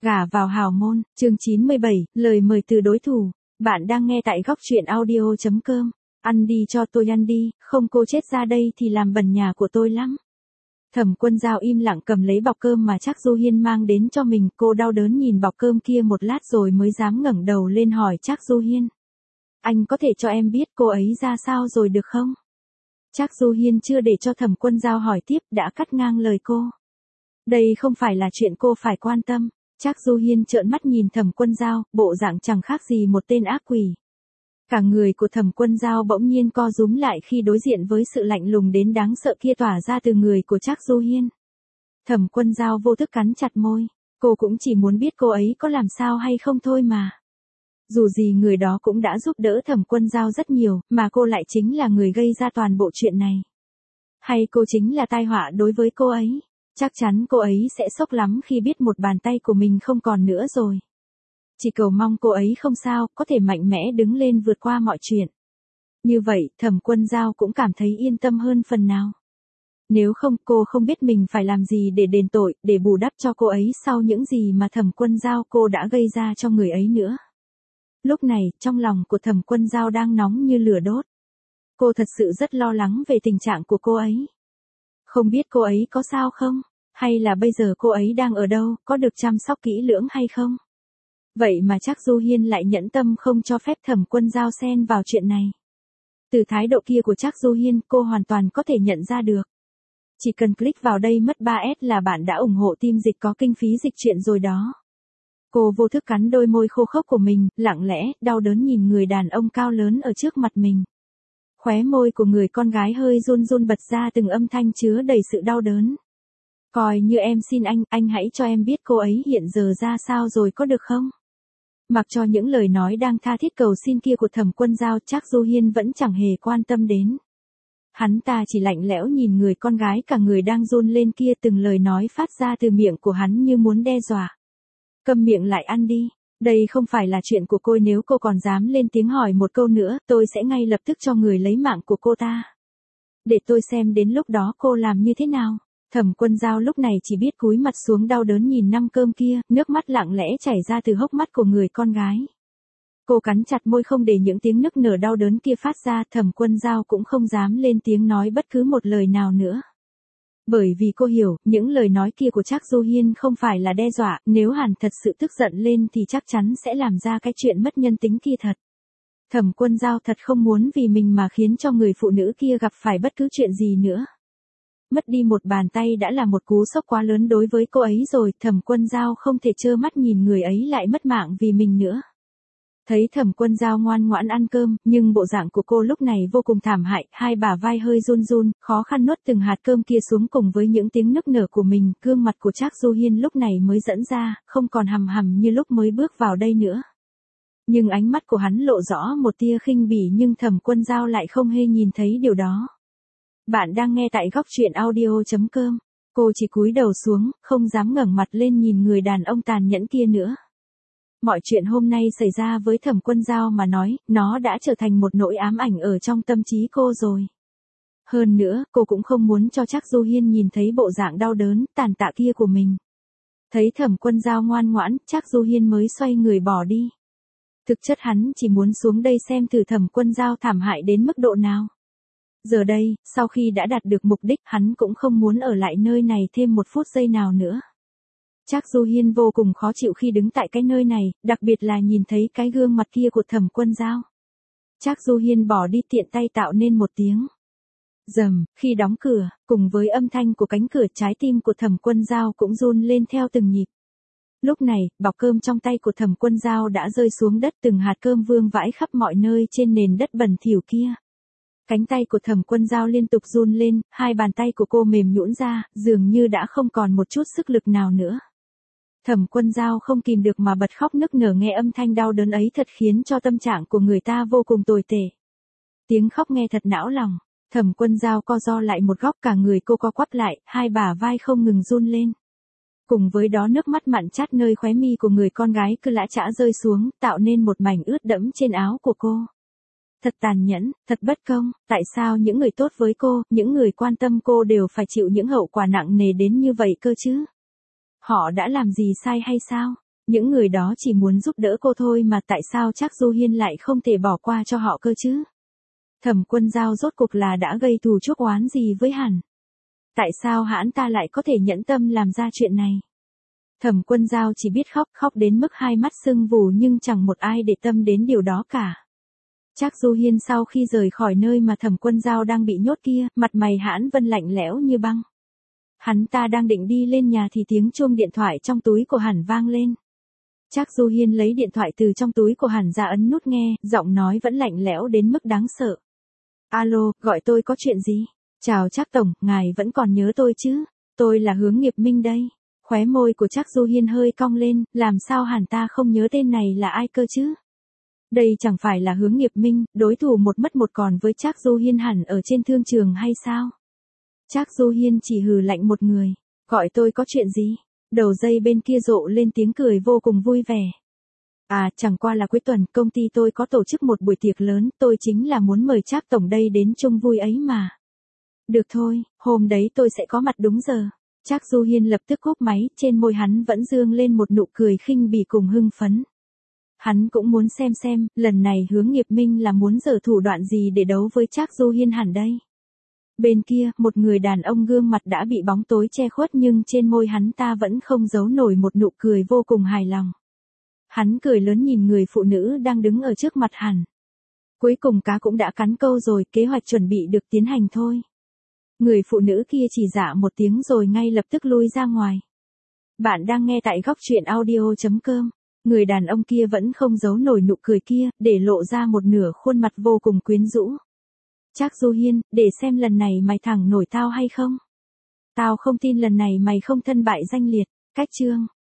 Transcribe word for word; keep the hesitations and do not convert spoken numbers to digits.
Gả vào hào môn, chương chín mươi bảy, lời mời từ đối thủ. Bạn đang nghe tại góc truyện audio chấm com. Ăn đi cho tôi ăn đi, không cô chết ra đây thì làm bẩn nhà của tôi lắm. Thẩm Quân Dao im lặng cầm lấy bọc cơm mà Trác Du Hiên mang đến cho mình, cô đau đớn nhìn bọc cơm kia một lát rồi mới dám ngẩng đầu lên hỏi Trác Du Hiên. Anh có thể cho em biết cô ấy ra sao rồi được không? Trác Du Hiên chưa để cho Thẩm Quân Dao hỏi tiếp đã cắt ngang lời cô. Đây không phải là chuyện cô phải quan tâm. Trác Du Hiên trợn mắt nhìn Thẩm Quân Dao, bộ dạng chẳng khác gì một tên ác quỷ. Cả người của Thẩm Quân Dao bỗng nhiên co rúm lại khi đối diện với sự lạnh lùng đến đáng sợ kia tỏa ra từ người của Trác Du Hiên. Thẩm Quân Dao vô thức cắn chặt môi, cô cũng chỉ muốn biết cô ấy có làm sao hay không thôi mà. Dù gì người đó cũng đã giúp đỡ Thẩm Quân Dao rất nhiều, mà cô lại chính là người gây ra toàn bộ chuyện này. Hay cô chính là tai họa đối với cô ấy? Chắc chắn cô ấy sẽ sốc lắm khi biết một bàn tay của mình không còn nữa rồi. Chỉ cầu mong cô ấy không sao, có thể mạnh mẽ đứng lên vượt qua mọi chuyện. Như vậy, Thẩm Quân Dao cũng cảm thấy yên tâm hơn phần nào. Nếu không, cô không biết mình phải làm gì để đền tội, để bù đắp cho cô ấy sau những gì mà Thẩm Quân Dao cô đã gây ra cho người ấy nữa. Lúc này, trong lòng của Thẩm Quân Dao đang nóng như lửa đốt. Cô thật sự rất lo lắng về tình trạng của cô ấy. Không biết cô ấy có sao không? Hay là bây giờ cô ấy đang ở đâu, có được chăm sóc kỹ lưỡng hay không? Vậy mà Trác Du Hiên lại nhẫn tâm không cho phép Thẩm Quân Dao xen vào chuyện này. Từ thái độ kia của Trác Du Hiên, cô hoàn toàn có thể nhận ra được. Chỉ cần click vào đây mất ba S là bạn đã ủng hộ team dịch có kinh phí dịch truyện rồi đó. Cô vô thức cắn đôi môi khô khốc của mình, lặng lẽ, đau đớn nhìn người đàn ông cao lớn ở trước mặt mình. Khóe môi của người con gái hơi run run bật ra từng âm thanh chứa đầy sự đau đớn. Coi như em xin anh, anh hãy cho em biết cô ấy hiện giờ ra sao rồi có được không? Mặc cho những lời nói đang tha thiết cầu xin kia của Thẩm Quân Dao, Trác Du Hiên vẫn chẳng hề quan tâm đến. Hắn ta chỉ lạnh lẽo nhìn người con gái cả người đang run lên kia, từng lời nói phát ra từ miệng của hắn như muốn đe dọa. Câm miệng lại ăn đi, đây không phải là chuyện của cô, nếu cô còn dám lên tiếng hỏi một câu nữa, tôi sẽ ngay lập tức cho người lấy mạng của cô ta. Để tôi xem đến lúc đó cô làm như thế nào. Thẩm Quân Dao lúc này chỉ biết cúi mặt xuống đau đớn nhìn năm cơm kia, nước mắt lặng lẽ chảy ra từ hốc mắt của người con gái. Cô cắn chặt môi không để những tiếng nức nở đau đớn kia phát ra, Thẩm Quân Dao cũng không dám lên tiếng nói bất cứ một lời nào nữa. Bởi vì cô hiểu, những lời nói kia của Trác Du Hiên không phải là đe dọa, nếu hắn thật sự tức giận lên thì chắc chắn sẽ làm ra cái chuyện mất nhân tính kia thật. Thẩm Quân Dao thật không muốn vì mình mà khiến cho người phụ nữ kia gặp phải bất cứ chuyện gì nữa. Mất đi một bàn tay đã là một cú sốc quá lớn đối với cô ấy rồi, Thẩm Quân Dao không thể trơ mắt nhìn người ấy lại mất mạng vì mình nữa. Thấy Thẩm Quân Dao ngoan ngoãn ăn cơm, nhưng bộ dạng của cô lúc này vô cùng thảm hại, hai bả vai hơi run run, khó khăn nuốt từng hạt cơm kia xuống cùng với những tiếng nức nở của mình, gương mặt của Trác Du Hiên lúc này mới dẫn ra, không còn hằm hằm như lúc mới bước vào đây nữa. Nhưng ánh mắt của hắn lộ rõ một tia khinh bỉ, nhưng Thẩm Quân Dao lại không hề nhìn thấy điều đó. Bạn đang nghe tại góc truyện audio chấm com. Cô chỉ cúi đầu xuống, không dám ngẩng mặt lên nhìn người đàn ông tàn nhẫn kia nữa. Mọi chuyện hôm nay xảy ra với Thẩm Quân Dao mà nói, nó đã trở thành một nỗi ám ảnh ở trong tâm trí cô rồi. Hơn nữa, cô cũng không muốn cho Trác Du Hiên nhìn thấy bộ dạng đau đớn, tàn tạ kia của mình. Thấy Thẩm Quân Dao ngoan ngoãn, Trác Du Hiên mới xoay người bỏ đi. Thực chất hắn chỉ muốn xuống đây xem thử Thẩm Quân Dao thảm hại đến mức độ nào. Giờ đây, sau khi đã đạt được mục đích, hắn cũng không muốn ở lại nơi này thêm một phút giây nào nữa. Trác Du Hiên vô cùng khó chịu khi đứng tại cái nơi này, đặc biệt là nhìn thấy cái gương mặt kia của Thẩm Quân Dao. Trác Du Hiên bỏ đi tiện tay tạo nên một tiếng rầm, khi đóng cửa, cùng với âm thanh của cánh cửa, trái tim của Thẩm Quân Dao cũng run lên theo từng nhịp. Lúc này, bọc cơm trong tay của Thẩm Quân Dao đã rơi xuống đất, từng hạt cơm vương vãi khắp mọi nơi trên nền đất bẩn thỉu kia. Cánh tay của Thẩm Quân Dao liên tục run lên, hai bàn tay của cô mềm nhũn ra, dường như đã không còn một chút sức lực nào nữa. Thẩm Quân Dao không kìm được mà bật khóc nức nở, nghe âm thanh đau đớn ấy thật khiến cho tâm trạng của người ta vô cùng tồi tệ. Tiếng khóc nghe thật não lòng. Thẩm Quân Dao co ro lại một góc, cả người cô co quắp lại, hai bả vai không ngừng run lên. Cùng với đó nước mắt mặn chát nơi khóe mi của người con gái cứ lã chã rơi xuống, tạo nên một mảnh ướt đẫm trên áo của cô. Thật tàn nhẫn, thật bất công, tại sao những người tốt với cô, những người quan tâm cô đều phải chịu những hậu quả nặng nề đến như vậy cơ chứ? Họ đã làm gì sai hay sao? Những người đó chỉ muốn giúp đỡ cô thôi mà tại sao Trác Du Hiên lại không thể bỏ qua cho họ cơ chứ? Thẩm Quân Giao rốt cuộc là đã gây thù chuốc oán gì với hắn? Tại sao hãn ta lại có thể nhẫn tâm làm ra chuyện này? Thẩm Quân Giao chỉ biết khóc, khóc đến mức hai mắt sưng vù nhưng chẳng một ai để tâm đến điều đó cả. Trác Du Hiên sau khi rời khỏi nơi mà Thẩm Quân Giao đang bị nhốt kia, mặt mày hãn vân lạnh lẽo như băng. Hắn ta đang định đi lên nhà thì tiếng chuông điện thoại trong túi của hắn vang lên. Trác Du Hiên lấy điện thoại từ trong túi của hắn ra ấn nút nghe, giọng nói vẫn lạnh lẽo đến mức đáng sợ. Alo, gọi tôi có chuyện gì? Chào Trác Tổng, ngài vẫn còn nhớ tôi chứ? Tôi là Hướng Nghiệp Minh đây. Khóe môi của Trác Du Hiên hơi cong lên, làm sao hắn ta không nhớ tên này là ai cơ chứ? Đây chẳng phải là Hướng Nghiệp Minh, đối thủ một mất một còn với Trác Du Hiên hẳn ở trên thương trường hay sao? Trác Du Hiên chỉ hừ lạnh một người, gọi tôi có chuyện gì? Đầu dây bên kia rộ lên tiếng cười vô cùng vui vẻ. À, chẳng qua là cuối tuần, công ty tôi có tổ chức một buổi tiệc lớn, tôi chính là muốn mời Trác Tổng đây đến chung vui ấy mà. Được thôi, hôm đấy tôi sẽ có mặt đúng giờ. Trác Du Hiên lập tức cúp máy, trên môi hắn vẫn dương lên một nụ cười khinh bỉ cùng hưng phấn. Hắn cũng muốn xem xem, lần này Hướng Nghiệp Minh là muốn giở thủ đoạn gì để đấu với Trác Du Hiên hẳn đây. Bên kia, một người đàn ông gương mặt đã bị bóng tối che khuất nhưng trên môi hắn ta vẫn không giấu nổi một nụ cười vô cùng hài lòng. Hắn cười lớn nhìn người phụ nữ đang đứng ở trước mặt hắn. Cuối cùng cá cũng đã cắn câu rồi, kế hoạch chuẩn bị được tiến hành thôi. Người phụ nữ kia chỉ dạ một tiếng rồi ngay lập tức lui ra ngoài. Bạn đang nghe tại góc truyện audio chấm com. Người đàn ông kia vẫn không giấu nổi nụ cười kia, để lộ ra một nửa khuôn mặt vô cùng quyến rũ. Trác Du Hiên, để xem lần này mày thẳng nổi tao hay không? Tao không tin lần này mày không thân bại danh liệt. Cách chương